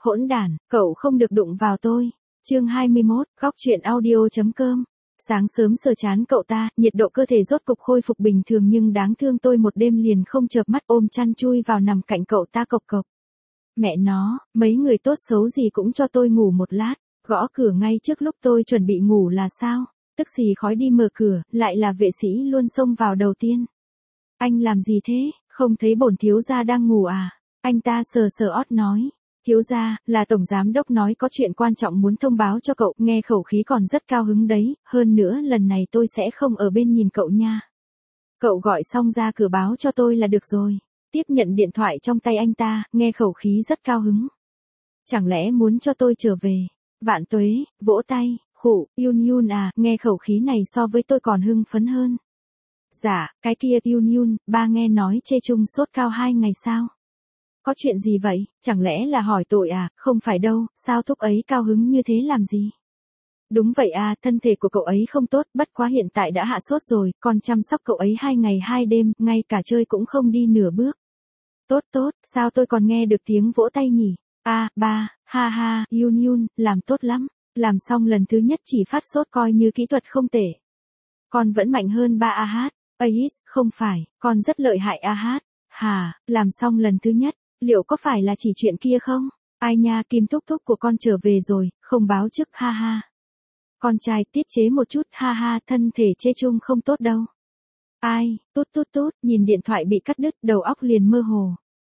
Hỗn đản, cậu không được đụng vào tôi. Chương 21, góc truyện audio.com. Sáng sớm sờ chán cậu ta, nhiệt độ cơ thể rốt cục khôi phục bình thường nhưng đáng thương tôi một đêm liền không chợp mắt ôm chăn chui vào nằm cạnh cậu ta cộc cộc. Mẹ nó, mấy người tốt xấu gì cũng cho tôi ngủ một lát, gõ cửa ngay trước lúc tôi chuẩn bị ngủ là sao? Tức xì khói đi mở cửa, lại là vệ sĩ luôn xông vào đầu tiên. Anh làm gì thế, không thấy bổn thiếu gia đang ngủ à? Anh ta sờ sờ ót nói. Thiếu gia, là tổng giám đốc nói có chuyện quan trọng muốn thông báo cho cậu, nghe khẩu khí còn rất cao hứng đấy, hơn nữa lần này tôi sẽ không ở bên nhìn cậu nha. Cậu gọi xong ra cửa báo cho tôi là được rồi. Tiếp nhận điện thoại trong tay anh ta, nghe khẩu khí rất cao hứng. Chẳng lẽ muốn cho tôi trở về? Vạn tuế, vỗ tay, khụ, Yun Yun à, nghe khẩu khí này so với tôi còn hưng phấn hơn. Dạ, cái kia Yun Yun, ba nghe nói chê chung sốt cao 2 ngày sao? Có chuyện gì vậy, chẳng lẽ là hỏi tội à, không phải đâu, sao thúc ấy cao hứng như thế làm gì? Đúng vậy à, thân thể của cậu ấy không tốt, bất quá hiện tại đã hạ sốt rồi, còn chăm sóc cậu ấy 2 ngày 2 đêm, ngay cả chơi cũng không đi nửa bước. Tốt tốt, sao tôi còn nghe được tiếng vỗ tay nhỉ? À, ba, ha ha, Yun Yun, làm tốt lắm, làm xong lần thứ nhất chỉ phát sốt coi như kỹ thuật không tệ. Con vẫn mạnh hơn ba AH, AIS, không phải, con rất lợi hại AH, hà, làm xong lần thứ nhất. Liệu có phải là chỉ chuyện kia không? Ai nha, Kim thúc thúc của con trở về rồi, không báo trước, ha ha. Con trai tiết chế một chút, ha ha, thân thể chê chung không tốt đâu. Ai, tút tút tút, nhìn điện thoại bị cắt đứt, đầu óc liền mơ hồ.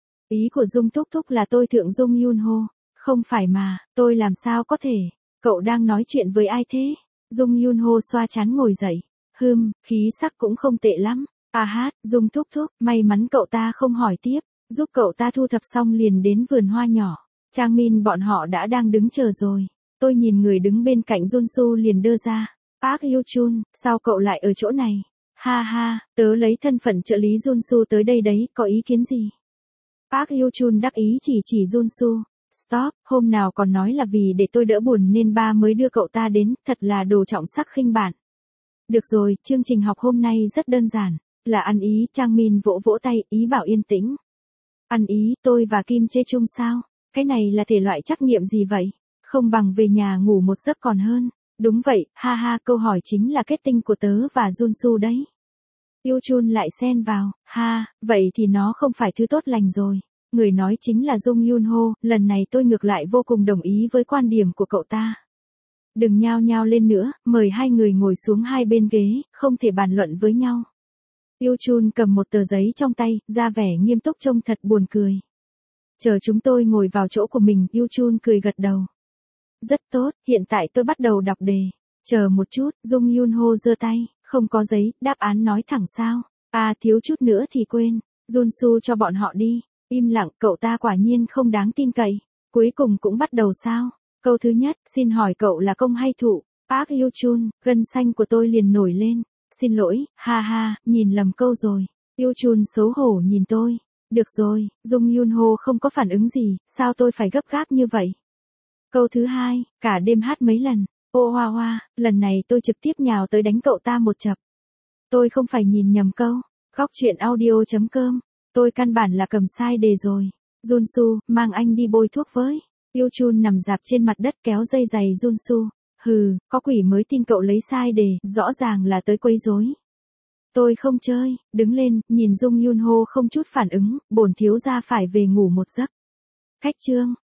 Ý của Dung thúc thúc là tôi thượng Dung Yun Ho. Không phải mà, tôi làm sao có thể. Cậu đang nói chuyện với ai thế? Dung Yun Ho xoa trán ngồi dậy. Khí sắc cũng không tệ lắm. À hát, Dung thúc thúc, may mắn cậu ta không hỏi tiếp. Giúp cậu ta thu thập xong liền đến vườn hoa nhỏ. Trang Min bọn họ đã đang đứng chờ rồi. Tôi nhìn người đứng bên cạnh Junsu liền đưa ra. Park Yoo-chun, sao cậu lại ở chỗ này? Ha ha, tớ lấy thân phận trợ lý Junsu tới đây đấy, có ý kiến gì? Park Yoo-chun đắc ý chỉ Junsu. Stop, hôm nào còn nói là vì để tôi đỡ buồn nên ba mới đưa cậu ta đến, thật là đồ trọng sắc khinh bạn. Được rồi, chương trình học hôm nay rất đơn giản. Là ăn ý, Trang Min vỗ vỗ tay, ý bảo yên tĩnh. Ăn ý, tôi và Kim chê chung sao? Cái này là thể loại trắc nghiệm gì vậy? Không bằng về nhà ngủ một giấc còn hơn. Đúng vậy, ha ha, câu hỏi chính là kết tinh của tớ và Junsu đấy. Yoo-chun lại xen vào, ha, vậy thì nó không phải thứ tốt lành rồi. Người nói chính là Dung Yun Ho, lần này tôi ngược lại vô cùng đồng ý với quan điểm của cậu ta. Đừng nhao nhao lên nữa, mời hai người ngồi xuống hai bên ghế, không thể bàn luận với nhau. Yoo-chun cầm một tờ giấy trong tay, ra vẻ nghiêm túc trông thật buồn cười. Chờ chúng tôi ngồi vào chỗ của mình, Yoo-chun cười gật đầu. Rất tốt, hiện tại tôi bắt đầu đọc đề. Chờ một chút, Dung Yun Ho giơ tay, không có giấy, đáp án nói thẳng sao. À thiếu chút nữa thì quên, Junsu cho bọn họ đi. Im lặng, cậu ta quả nhiên không đáng tin cậy. Cuối cùng cũng bắt đầu sao. Câu thứ nhất, xin hỏi cậu là công hay thụ? Park Yoo-chun, gân xanh của tôi liền nổi lên. Xin lỗi, ha ha, nhìn lầm câu rồi. Yoo-chun xấu hổ nhìn tôi. Được rồi, Dung Yun Ho không có phản ứng gì, sao tôi phải gấp gáp như vậy? Câu thứ hai, cả đêm hát mấy lần. Ô hoa hoa, lần này tôi trực tiếp nhào tới đánh cậu ta một chập. Tôi không phải nhìn nhầm câu. Góc truyện audio.com. Tôi căn bản là cầm sai đề rồi. Junsu, mang anh đi bôi thuốc với. Yoo-chun nằm dạp trên mặt đất kéo dây giày Junsu. Hừ, có quỷ mới tin cậu lấy sai đề, rõ ràng là tới quấy rối. Tôi không chơi, đứng lên, nhìn Dung Yun Ho không chút phản ứng, bổn thiếu gia phải về ngủ một giấc. Khách chương.